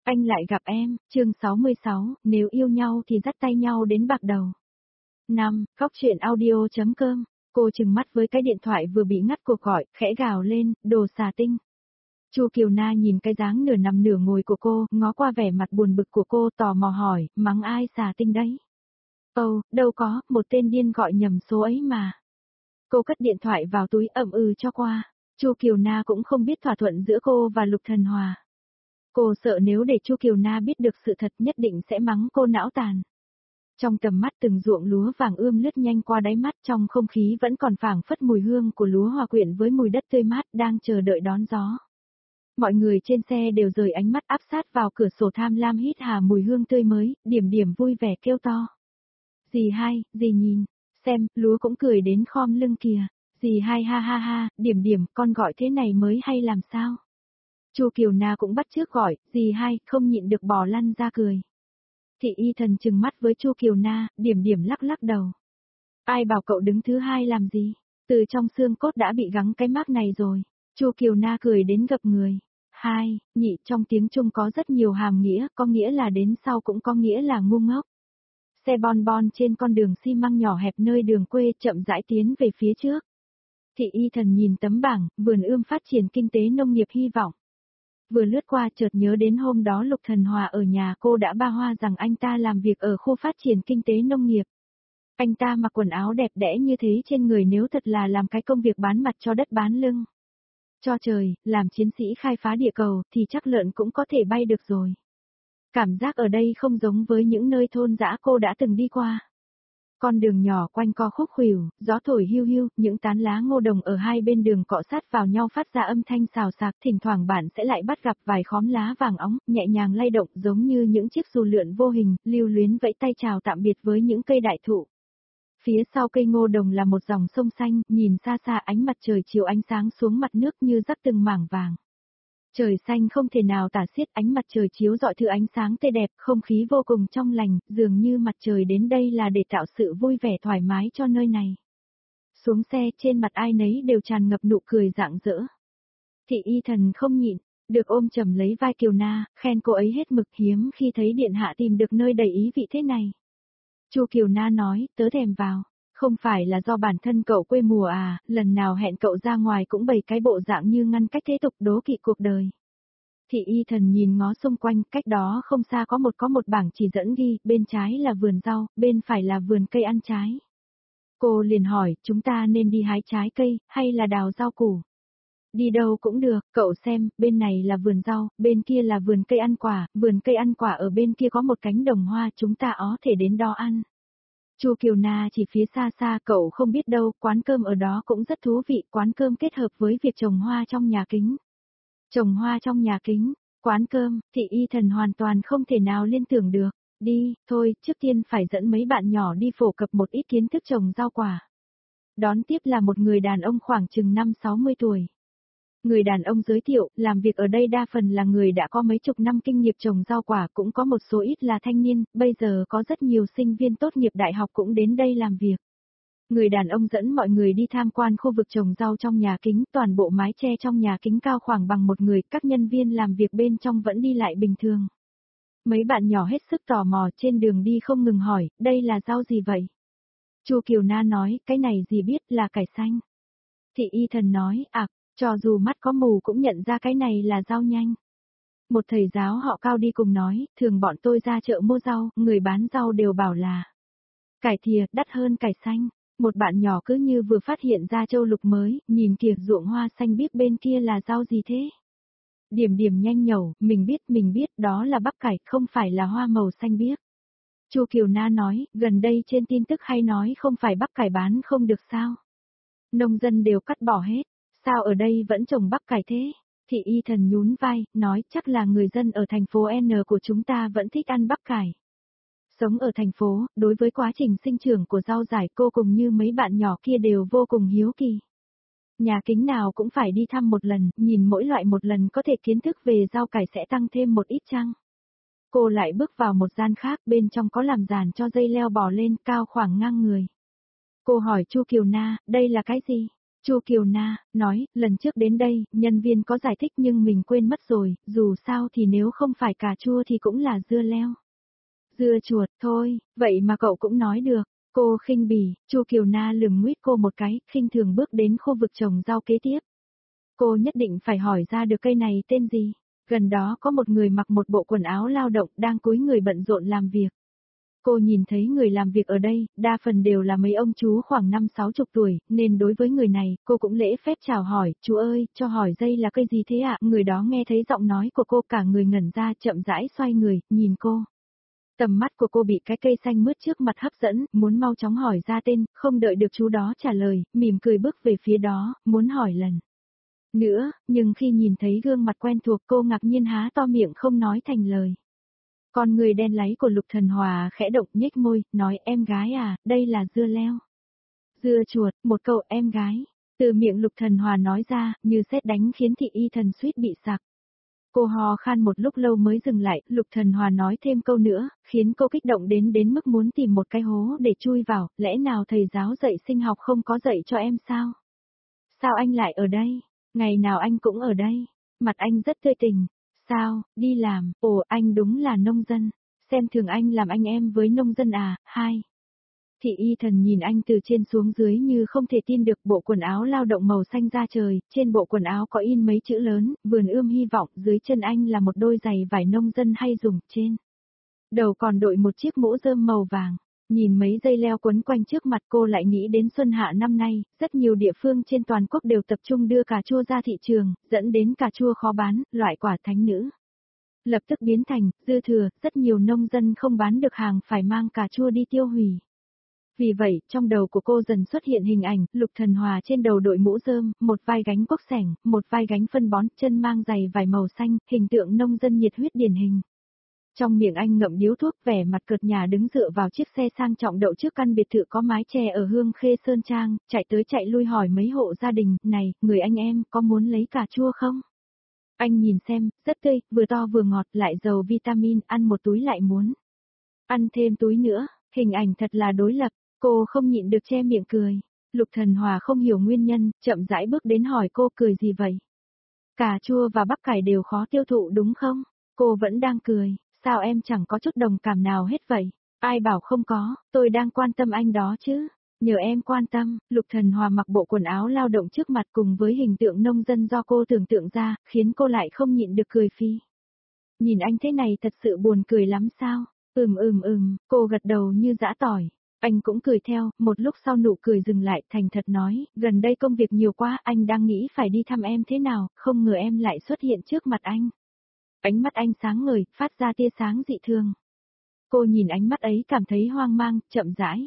Anh lại gặp em, chương 66, nếu yêu nhau thì dắt tay nhau đến bạc đầu. 5. Góc truyện audio.com. Cô trừng mắt với cái điện thoại vừa bị ngắt cuộc gọi, khẽ gào lên, đồ xà tinh. Chu Kiều Na nhìn cái dáng nửa nằm nửa ngồi của cô, ngó qua vẻ mặt buồn bực của cô, tò mò hỏi, mắng ai xà tinh đấy? Đâu có, một tên điên gọi nhầm số ấy mà. Cô cất điện thoại vào túi ậm ừ cho qua. Chu Kiều Na cũng không biết thỏa thuận giữa cô và Lục Thần Hòa. Cô sợ nếu để Chu Kiều Na biết được sự thật nhất định sẽ mắng cô não tàn. Trong tầm mắt từng ruộng lúa vàng ươm lướt nhanh qua đáy mắt, trong không khí vẫn còn phảng phất mùi hương của lúa hòa quyện với mùi đất tươi mát đang chờ đợi đón gió. Mọi người trên xe đều rời ánh mắt áp sát vào cửa sổ tham lam hít hà mùi hương tươi mới, điểm điểm vui vẻ kêu to. Dì hai, dì nhìn, xem, lúa cũng cười đến khom lưng kìa. Dì hai ha ha ha, điểm điểm, con gọi thế này mới hay làm sao? Chu Kiều Na cũng bắt chước gọi, dì hai, không nhịn được bò lăn ra cười. Thị Y Thần trừng mắt với Chu Kiều Na, điểm điểm lắc lắc đầu. Ai bảo cậu đứng thứ hai làm gì? Từ trong xương cốt đã bị gắn cái mác này rồi. Chu Kiều Na cười đến gập người. Hai, nhị, trong tiếng Trung có rất nhiều hàm nghĩa, có nghĩa là đến sau cũng có nghĩa là ngu ngốc. Xe bon bon trên con đường xi măng nhỏ hẹp nơi đường quê chậm rãi tiến về phía trước. Thị Y Thần nhìn tấm bảng, vườn ươm phát triển kinh tế nông nghiệp hy vọng. Vừa lướt qua chợt nhớ đến hôm đó Lục Thần Hòa ở nhà cô đã ba hoa rằng anh ta làm việc ở khu phát triển kinh tế nông nghiệp. Anh ta mặc quần áo đẹp đẽ như thế trên người nếu thật là làm cái công việc bán mặt cho đất bán lưng. Cho trời, làm chiến sĩ khai phá địa cầu thì chắc lợn cũng có thể bay được rồi. Cảm giác ở đây không giống với những nơi thôn dã cô đã từng đi qua. Con đường nhỏ quanh co khúc khuỷu, gió thổi hiu hiu, những tán lá ngô đồng ở hai bên đường cọ sát vào nhau phát ra âm thanh xào xạc, thỉnh thoảng bạn sẽ lại bắt gặp vài khóm lá vàng óng, nhẹ nhàng lay động giống như những chiếc dù lượn vô hình, lưu luyến vẫy tay chào tạm biệt với những cây đại thụ. Phía sau cây ngô đồng là một dòng sông xanh, nhìn xa xa ánh mặt trời chiếu ánh sáng xuống mặt nước như rắc từng mảng vàng. Trời xanh không thể nào tả xiết, ánh mặt trời chiếu rọi thứ ánh sáng tươi đẹp, không khí vô cùng trong lành, dường như mặt trời đến đây là để tạo sự vui vẻ thoải mái cho nơi này. Xuống xe, trên mặt ai nấy đều tràn ngập nụ cười rạng rỡ. Thị Y Thần không nhịn, được ôm chầm lấy vai Kiều Na, khen cô ấy hết mực, hiếm khi thấy điện hạ tìm được nơi đầy ý vị thế này. Chu Kiều Na nói, tớ thèm vào. Không phải là do bản thân cậu quê mùa à, lần nào hẹn cậu ra ngoài cũng bày cái bộ dạng như ngăn cách thế tục đố kỵ cuộc đời. Thị Y Thần nhìn ngó xung quanh, cách đó không xa có một bảng chỉ dẫn ghi, bên trái là vườn rau, bên phải là vườn cây ăn trái. Cô liền hỏi, chúng ta nên đi hái trái cây, hay là đào rau củ? Đi đâu cũng được, cậu xem, bên này là vườn rau, bên kia là vườn cây ăn quả ở bên kia có một cánh đồng hoa, chúng ta có thể đến đó ăn. Chu Kiều Na chỉ phía xa xa, cậu không biết đâu, quán cơm ở đó cũng rất thú vị, quán cơm kết hợp với việc trồng hoa trong nhà kính. Trồng hoa trong nhà kính, quán cơm, Thị Y Thần hoàn toàn không thể nào liên tưởng được. Đi, thôi, trước tiên phải dẫn mấy bạn nhỏ đi phổ cập một ít kiến thức trồng rau quả. Đón tiếp là một người đàn ông khoảng chừng 50-60 tuổi. Người đàn ông giới thiệu, làm việc ở đây đa phần là người đã có mấy chục năm kinh nghiệm trồng rau quả, cũng có một số ít là thanh niên, bây giờ có rất nhiều sinh viên tốt nghiệp đại học cũng đến đây làm việc. Người đàn ông dẫn mọi người đi tham quan khu vực trồng rau trong nhà kính, toàn bộ mái che trong nhà kính cao khoảng bằng một người, các nhân viên làm việc bên trong vẫn đi lại bình thường. Mấy bạn nhỏ hết sức tò mò trên đường đi không ngừng hỏi, đây là rau gì vậy? Chu Kiều Na nói, cái này gì biết là cải xanh. Thị Y Thần nói, cho dù mắt có mù cũng nhận ra cái này là rau nhanh. Một thầy giáo họ Cao đi cùng nói, thường bọn tôi ra chợ mua rau, người bán rau đều bảo là cải thìa đắt hơn cải xanh. Một bạn nhỏ cứ như vừa phát hiện ra châu lục mới, nhìn kìa ruộng hoa xanh biếc bên kia là rau gì thế? Điểm điểm nhanh nhẩu, mình biết, đó là bắp cải, không phải là hoa màu xanh biếc. Chu Kiều Na nói, gần đây trên tin tức hay nói không phải bắp cải bán không được sao? Nông dân đều cắt bỏ hết, sao ở đây vẫn trồng bắp cải thế? Thị Y Thần nhún vai, nói chắc là người dân ở thành phố N của chúng ta vẫn thích ăn bắp cải. Sống ở thành phố, đối với quá trình sinh trưởng của rau dại cô cùng như mấy bạn nhỏ kia đều vô cùng hiếu kỳ. Nhà kính nào cũng phải đi thăm một lần, nhìn mỗi loại một lần có thể kiến thức về rau cải sẽ tăng thêm một ít chăng. Cô lại bước vào một gian khác, bên trong có làm giàn cho dây leo bò lên cao khoảng ngang người. Cô hỏi Chu Kiều Na, đây là cái gì? Chu Kiều Na nói, lần trước đến đây, nhân viên có giải thích nhưng mình quên mất rồi, dù sao thì nếu không phải cà chua thì cũng là dưa leo. Dưa chuột, thôi, vậy mà cậu cũng nói được. Cô khinh bỉ, Chu Kiều Na lườm nguyết cô một cái, khinh thường bước đến khu vực trồng rau kế tiếp. Cô nhất định phải hỏi ra được cây này tên gì. Gần đó có một người mặc một bộ quần áo lao động đang cúi người bận rộn làm việc. Cô nhìn thấy người làm việc ở đây, đa phần đều là mấy ông chú khoảng 5-60 tuổi, nên đối với người này, cô cũng lễ phép chào hỏi, chú ơi, cho hỏi dây là cây gì thế ạ? Người đó nghe thấy giọng nói của cô cả người ngẩn ra chậm rãi xoay người, nhìn cô. Tầm mắt của cô bị cái cây xanh mướt trước mặt hấp dẫn, muốn mau chóng hỏi ra tên, không đợi được chú đó trả lời, mỉm cười bước về phía đó, muốn hỏi lần nữa, nhưng khi nhìn thấy gương mặt quen thuộc cô ngạc nhiên há to miệng không nói thành lời. Con người đen láy của Lục Thần Hòa khẽ động nhếch môi, nói em gái à, đây là dưa leo. Dưa chuột, một câu em gái, từ miệng Lục Thần Hòa nói ra, như sét đánh khiến thị y thần suýt bị sặc. Cô hò khan một lúc lâu mới dừng lại, Lục Thần Hòa nói thêm câu nữa, khiến cô kích động đến mức muốn tìm một cái hố để chui vào, lẽ nào thầy giáo dạy sinh học không có dạy cho em sao? Sao anh lại ở đây? Ngày nào anh cũng ở đây. Mặt anh rất tươi tỉnh. Sao, đi làm, ồ anh đúng là nông dân. Xem thường anh làm anh em với nông dân à, hai. Thị y thần nhìn anh từ trên xuống dưới như không thể tin được bộ quần áo lao động màu xanh da trời, trên bộ quần áo có in mấy chữ lớn, vườn ươm hy vọng, dưới chân anh là một đôi giày vải nông dân hay dùng, trên đầu còn đội một chiếc mũ rơm màu vàng. Nhìn mấy dây leo quấn quanh trước mặt cô lại nghĩ đến xuân hạ năm nay, rất nhiều địa phương trên toàn quốc đều tập trung đưa cà chua ra thị trường, dẫn đến cà chua khó bán, loại quả thánh nữ. Lập tức biến thành, dư thừa, rất nhiều nông dân không bán được hàng phải mang cà chua đi tiêu hủy. Vì vậy, trong đầu của cô dần xuất hiện hình ảnh, Lục Thần Hòa trên đầu đội mũ rơm, một vai gánh cuốc sẻng, một vai gánh phân bón, chân mang giày vải màu xanh, hình tượng nông dân nhiệt huyết điển hình. Trong miệng anh ngậm điếu thuốc vẻ mặt cợt nhả đứng dựa vào chiếc xe sang trọng đậu trước căn biệt thự có mái che ở Hương Khê Sơn Trang, chạy tới chạy lui hỏi mấy hộ gia đình, này, người anh em, có muốn lấy cà chua không? Anh nhìn xem, rất tươi, vừa to vừa ngọt, lại giàu vitamin, ăn một túi lại muốn. Ăn thêm túi nữa, hình ảnh thật là đối lập, cô không nhịn được che miệng cười. Lục Thần Hòa không hiểu nguyên nhân, chậm rãi bước đến hỏi cô cười gì vậy? Cà chua và bắp cải đều khó tiêu thụ đúng không? Cô vẫn đang cười. Sao em chẳng có chút đồng cảm nào hết vậy? Ai bảo không có, tôi đang quan tâm anh đó chứ. Nhờ em quan tâm, Lục Thần Hòa mặc bộ quần áo lao động trước mặt cùng với hình tượng nông dân do cô tưởng tượng ra, khiến cô lại không nhịn được cười phi. Nhìn anh thế này thật sự buồn cười lắm sao? Cô gật đầu như giã tỏi. Anh cũng cười theo, một lúc sau nụ cười dừng lại, thành thật nói, gần đây công việc nhiều quá, anh đang nghĩ phải đi thăm em thế nào, không ngờ em lại xuất hiện trước mặt anh. Ánh mắt anh sáng ngời, phát ra tia sáng dị thường. Cô nhìn ánh mắt ấy cảm thấy hoang mang, chậm rãi.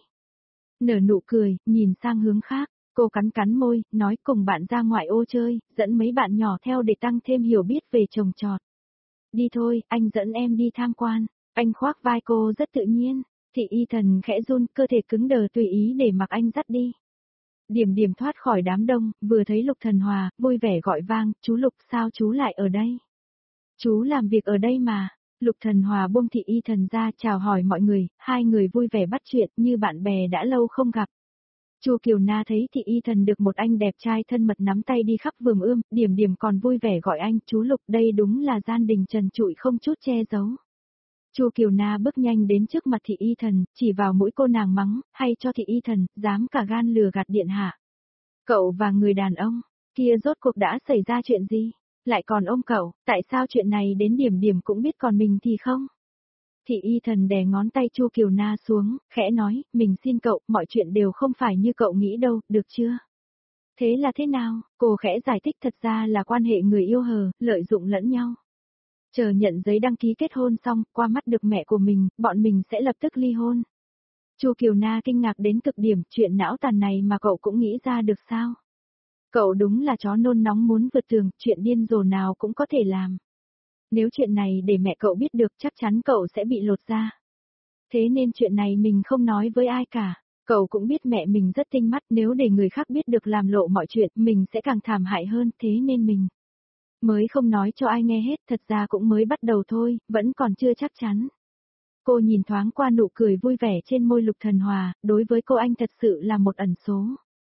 Nở nụ cười, nhìn sang hướng khác, cô cắn cắn môi, nói cùng bạn ra ngoại ô chơi, dẫn mấy bạn nhỏ theo để tăng thêm hiểu biết về trồng trọt. Đi thôi, anh dẫn em đi tham quan. Anh khoác vai cô rất tự nhiên. Thị y thần khẽ run, cơ thể cứng đờ tùy ý để mặc anh dắt đi. Điểm điểm thoát khỏi đám đông, vừa thấy Lục Thần Hòa, vui vẻ gọi vang, chú Lục sao chú lại ở đây? Chú làm việc ở đây mà. Lục Thần Hòa buông thị y thần ra chào hỏi mọi người, hai người vui vẻ bắt chuyện như bạn bè đã lâu không gặp. Chu Kiều Na thấy thị y thần được một anh đẹp trai thân mật nắm tay đi khắp vườn ươm, điểm điểm còn vui vẻ gọi anh chú Lục, đây đúng là gian đình trần trụi không chút che giấu. Chu Kiều Na bước nhanh đến trước mặt thị y thần, chỉ vào mũi cô nàng mắng, hay cho thị y thần, dám cả gan lừa gạt điện hạ. Cậu và người đàn ông kia rốt cuộc đã xảy ra chuyện gì? Lại còn ôm cậu, tại sao chuyện này đến điểm điểm cũng biết còn mình thì không? Thị y thần đè ngón tay Chu Kiều Na xuống, khẽ nói, mình xin cậu, mọi chuyện đều không phải như cậu nghĩ đâu, được chưa? Thế là thế nào? Cô khẽ giải thích thật ra là quan hệ người yêu hờ, lợi dụng lẫn nhau. Chờ nhận giấy đăng ký kết hôn xong, qua mắt được mẹ của mình, bọn mình sẽ lập tức ly hôn. Chu Kiều Na kinh ngạc đến cực điểm, chuyện não tàn này mà cậu cũng nghĩ ra được sao? Cậu đúng là chó nôn nóng muốn vượt tường, chuyện điên rồ nào cũng có thể làm. Nếu chuyện này để mẹ cậu biết được chắc chắn cậu sẽ bị lột ra. Thế nên chuyện này mình không nói với ai cả. Cậu cũng biết mẹ mình rất tinh mắt, nếu để người khác biết được làm lộ mọi chuyện, mình sẽ càng thảm hại hơn, thế nên mình mới không nói cho ai nghe hết, thật ra cũng mới bắt đầu thôi, vẫn còn chưa chắc chắn. Cô nhìn thoáng qua nụ cười vui vẻ trên môi Lục Thần Hòa, đối với cô anh thật sự là một ẩn số.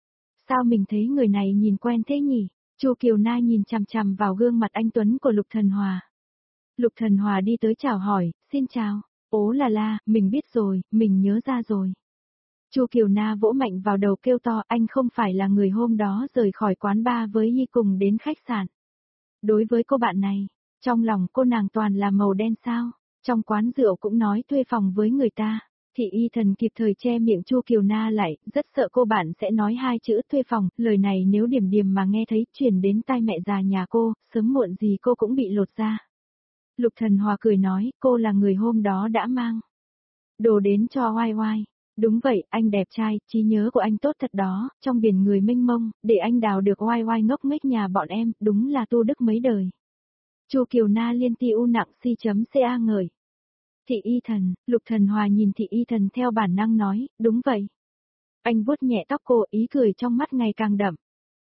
sao mình thấy người này nhìn quen thế nhỉ? Chu Kiều Na nhìn chằm chằm vào gương mặt anh tuấn của Lục Thần Hòa. Lục Thần Hòa đi tới chào hỏi, xin chào. Ố là la, mình biết rồi, mình nhớ ra rồi. Chu Kiều Na vỗ mạnh vào đầu kêu to, anh không phải là người hôm đó rời khỏi quán bar với Yi cùng đến khách sạn. Đối với cô bạn này, trong lòng cô nàng toàn là màu đen sao, trong quán rượu cũng nói thuê phòng với người ta. Thị Y Thần kịp thời che miệng Chu Kiều Na lại, rất sợ cô bạn sẽ nói hai chữ thuê phòng, lời này nếu Điểm Điểm mà nghe thấy truyền đến tai mẹ già nhà cô, sớm muộn gì cô cũng bị lột ra. Lục Thần Hòa cười nói, cô là người hôm đó đã mang đồ đến cho Oai Oai. Đúng vậy, anh đẹp trai, trí nhớ của anh tốt thật đó, trong biển người mênh mông, để anh đào được Oai Oai ngốc nghếch nhà bọn em, đúng là tu đức mấy đời. Chu Kiều Na liên ti u nặng si.ca ngợi. Thị Y Thần, Lục Thần Hòa nhìn Thị Y Thần theo bản năng nói, đúng vậy. Anh vuốt nhẹ tóc cô, ý cười trong mắt ngày càng đậm.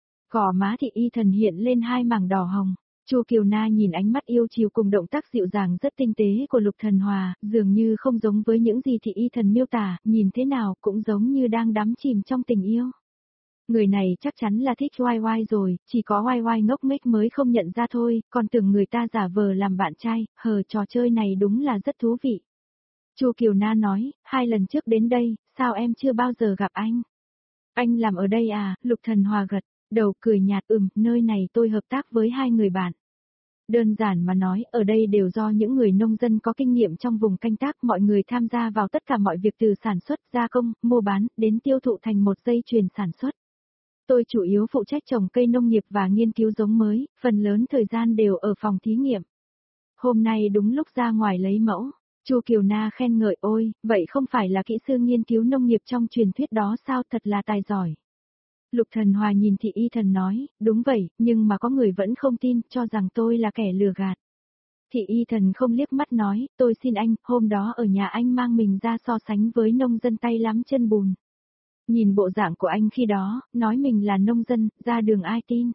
Gò má Thị Y Thần hiện lên hai mảng đỏ hồng. Chu Kiều Na nhìn ánh mắt yêu chiều cùng động tác dịu dàng rất tinh tế của Lục Thần Hòa, dường như không giống với những gì Thị Y Thần miêu tả, nhìn thế nào cũng giống như đang đắm chìm trong tình yêu. Người này chắc chắn là thích Oai Oai rồi, chỉ có Oai Oai ngốc nghếch mới không nhận ra thôi, còn tưởng người ta giả vờ làm bạn trai, trò chơi này đúng là rất thú vị. Chu Kiều Na nói, 2 lần trước đến đây, sao em chưa bao giờ gặp anh? Anh làm ở đây à? Lục Thần Hòa gật đầu cười nhạt, nơi này tôi hợp tác với 2 người bạn. Đơn giản mà nói, ở đây đều do những người nông dân có kinh nghiệm trong vùng canh tác, mọi người tham gia vào tất cả mọi việc từ sản xuất, gia công, mua bán, đến tiêu thụ thành một dây chuyền sản xuất. Tôi chủ yếu phụ trách trồng cây nông nghiệp và nghiên cứu giống mới, phần lớn thời gian đều ở phòng thí nghiệm. Hôm nay đúng lúc ra ngoài lấy mẫu, Chu Kiều Na khen ngợi, ôi, vậy không phải là kỹ sư nghiên cứu nông nghiệp trong truyền thuyết đó sao, thật là tài giỏi. Lục Thần Hòa nhìn Thị Y Thần nói, đúng vậy, nhưng mà có người vẫn không tin, cho rằng tôi là kẻ lừa gạt. Thị Y Thần không liếc mắt nói, tôi xin anh, hôm đó ở nhà anh mang mình ra so sánh với nông dân tay lắm chân bùn. Nhìn bộ dạng của anh khi đó, nói mình là nông dân, ra đường ai tin.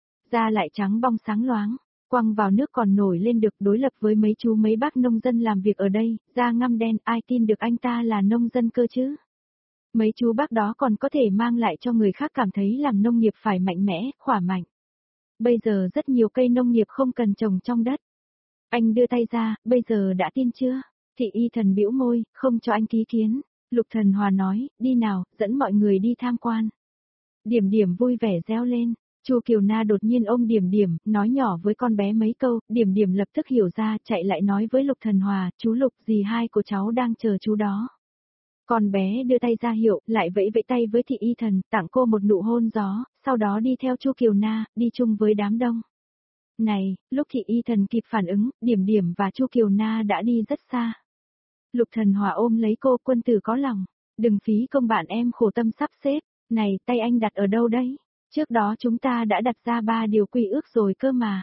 Da lại trắng bong sáng loáng, quăng vào nước còn nổi lên được, đối lập với mấy chú mấy bác nông dân làm việc ở đây, da ngăm đen, ai tin được anh ta là nông dân cơ chứ. Mấy chú bác đó còn có thể mang lại cho người khác cảm thấy làm nông nghiệp phải mạnh mẽ, khỏe mạnh. Bây giờ rất nhiều cây nông nghiệp không cần trồng trong đất. Anh đưa tay ra, bây giờ đã tin chưa? Thị Y Thần bĩu môi, không cho anh ký kiến. Lục Thần Hòa nói, đi nào, dẫn mọi người đi tham quan. Điểm Điểm vui vẻ réo lên. Chu Kiều Na đột nhiên ôm Điểm Điểm, nói nhỏ với con bé mấy câu, Điểm Điểm lập tức hiểu ra, chạy lại nói với Lục Thần Hòa, chú Lục, dì hai của cháu đang chờ chú đó. Con bé đưa tay ra hiệu, lại vẫy vẫy tay với Thị Y Thần, tặng cô một nụ hôn gió, sau đó đi theo Chu Kiều Na, đi chung với đám đông. Này, lúc Thị Y Thần kịp phản ứng, Điểm Điểm và Chu Kiều Na đã đi rất xa. Lục Thần Hòa ôm lấy cô, quân tử có lòng, đừng phí công bạn em khổ tâm sắp xếp, này, tay anh đặt ở đâu đấy? Trước đó chúng ta đã đặt ra 3 điều quy ước rồi cơ mà.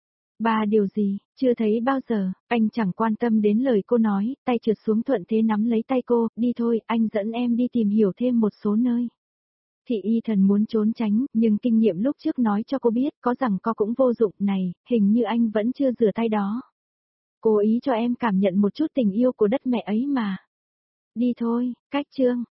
3 điều gì, chưa thấy bao giờ, anh chẳng quan tâm đến lời cô nói, tay trượt xuống thuận thế nắm lấy tay cô, đi thôi, anh dẫn em đi tìm hiểu thêm một số nơi. Thị Y Thần muốn trốn tránh, nhưng kinh nghiệm lúc trước nói cho cô biết, có rằng co cũng vô dụng, này, hình như anh vẫn chưa rửa tay đó. Cố ý cho em cảm nhận một chút tình yêu của đất mẹ ấy mà. Đi thôi, cách chương.